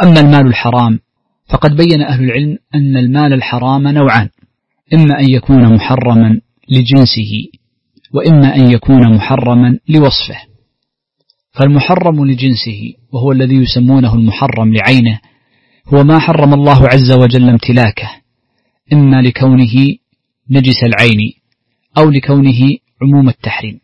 وأما المال الحرام فقد بين أهل العلم أن المال الحرام نوعان، إما أن يكون محرما لجنسه وإما أن يكون محرما لوصفه. فالمحرم لجنسه وهو الذي يسمونه المحرم لعينه هو ما حرم الله عز وجل امتلاكه، إما لكونه نجس العين أو لكونه عموم التحريم.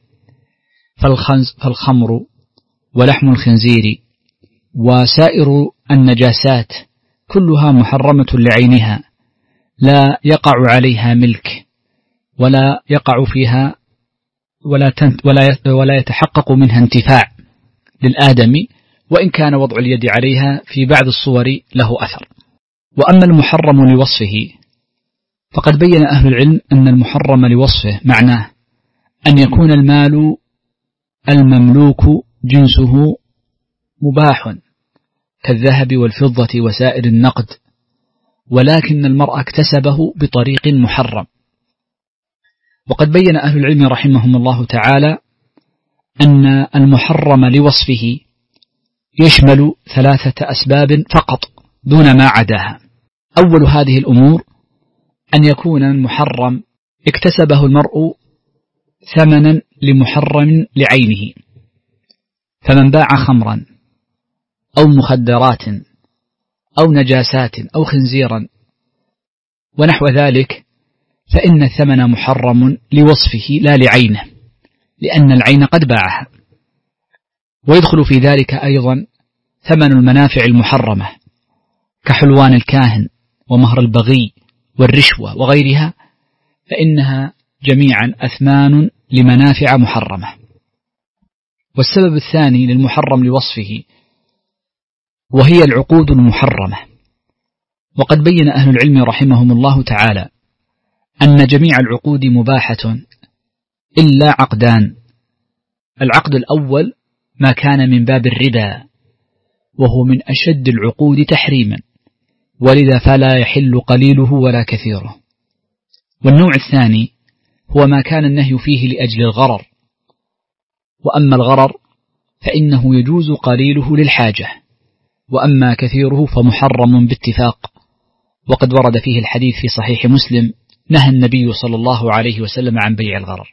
فالخمر ولحم الخنزير وسائر النجاسات كلها محرمة لعينها، لا يقع عليها ملك ولا يقع فيها ولا يتحقق منها انتفاع للآدمي، وإن كان وضع اليد عليها في بعض الصور له أثر. وأما المحرم لوصفه فقد بين أهل العلم أن المحرم لوصفه معناه أن يكون المال المملوك جنسه مباح كالذهب والفضة وسائر النقد، ولكن المرء اكتسبه بطريق محرم. وقد بين أهل العلم رحمهم الله تعالى أن المحرم لوصفه يشمل 3 أسباب فقط دون ما عداها. أول هذه الأمور أن يكون المحرم اكتسبه المرء ثمنا لمحرم لعينه، فمن باع خمرا أو مخدرات أو نجاسات أو خنزيرا ونحو ذلك فإن الثمن محرم لوصفه لا لعينه، لأن العين قد باعها. ويدخل في ذلك أيضا ثمن المنافع المحرمة كحلوان الكاهن ومهر البغي والرشوة وغيرها، فإنها جميعا أثمان لمنافع محرمة. والسبب الثاني للمحرم لوصفه وهي العقود المحرمة. وقد بين أهل العلم رحمهم الله تعالى أن جميع العقود مباحة إلا عقدان. العقد الأول ما كان من باب الربا وهو من أشد العقود تحريما، ولذا فلا يحل قليله ولا كثيره. والنوع الثاني هو ما كان النهي فيه لأجل الغرر، وأما الغرر فإنه يجوز قليله للحاجة، وأما كثيره فمحرم باتفاق. وقد ورد فيه الحديث في صحيح مسلم نهى النبي صلى الله عليه وسلم عن بيع الغرر.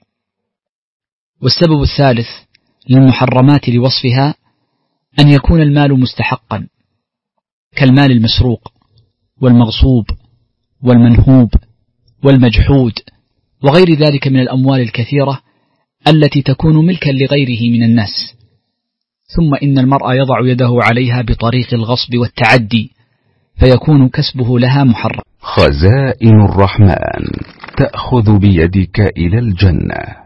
والسبب الثالث للمحرمات لوصفها أن يكون المال مستحقا كالمال المسروق والمغصوب والمنهوب والمجحود وغير ذلك من الأموال الكثيرة التي تكون ملكا لغيره من الناس، ثم إن المرء يضع يده عليها بطريق الغصب والتعدي فيكون كسبه لها محرم. خزائن الرحمن تأخذ بيدك إلى الجنة.